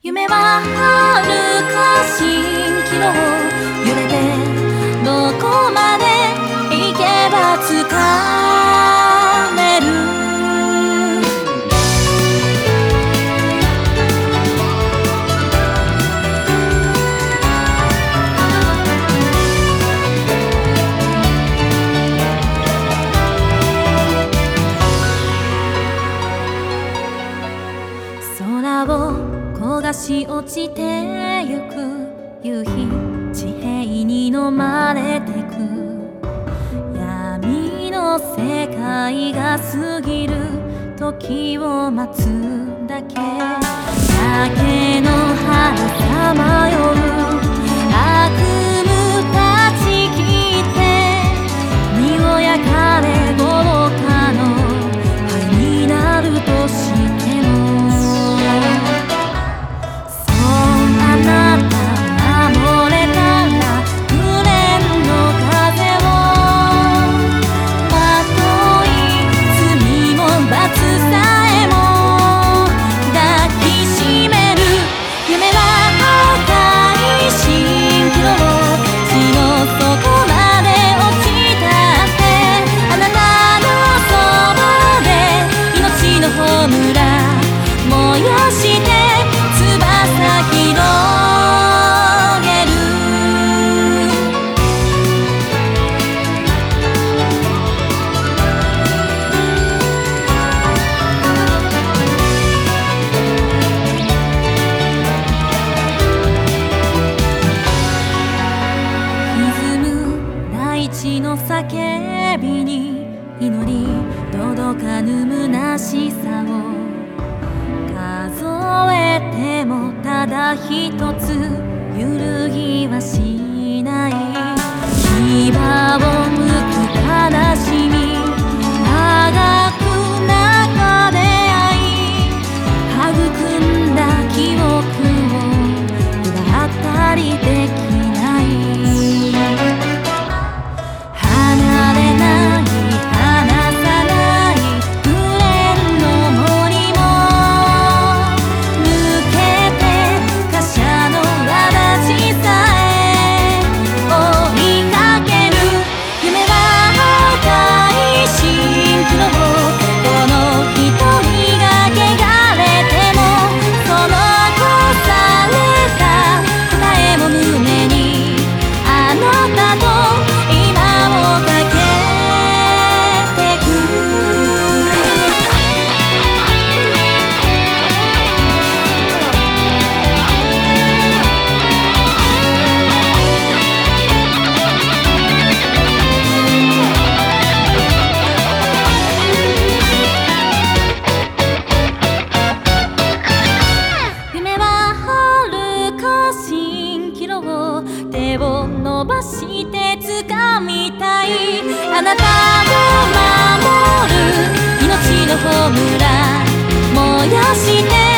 夢は遥か蜃気楼揺れてどこまで行けばつかめる。空を焦がし落ちてゆく夕日、地平に飲まれてく闇の世界が過ぎる時を待つだけ。竹の葉さまよう悪夢断ち切って身を焼かれ豪華の灰になるとしても、地の叫びに祈り届かぬ虚しさを数えてもただ一つ揺るぎはしない。牙をむく悲しみあがく中で愛育んだ記憶を奪ったりできない。手を伸ばして掴みたい。あなたを守る命の炎燃やして